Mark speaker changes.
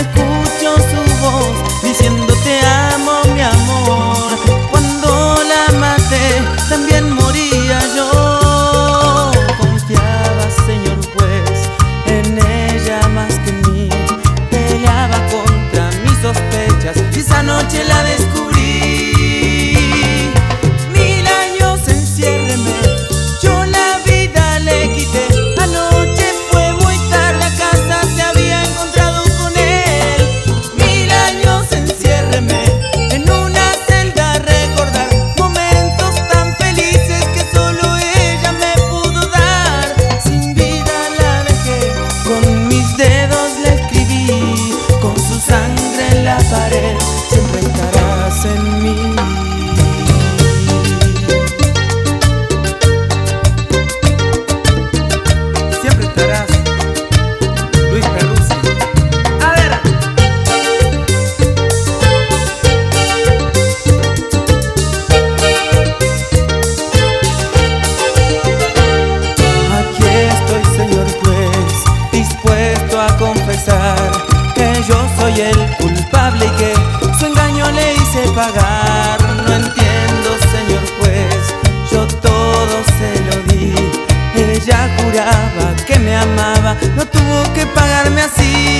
Speaker 1: escucho su voz diciendo te amo, mi amor. Cuando la maté también moría yo. Confiaba, señor juez, en ella más que en mí. Peleaba contra mis sospechas y esa noche la descubrí. 1000 años enciérreme, yo la vida le quité. Anoche fue muy tarde, la casa se había encontrado con él. 1000 años enciérreme en una celda a recordar momentos tan felices que solo ella me pudo dar. Sin vida la dejé, con mis dedos la escribí, con su sangre en la pared, siempre estarás en mí. Siempre estarás, Luis Peruzzi. A ver. Aquí estoy, señor juez, dispuesto a confesar que yo soy el culpable y que su engaño le hice pagar. No entiendo, señor juez, yo todo se lo di. Ella juraba que me amaba, no tuvo que pagarme así.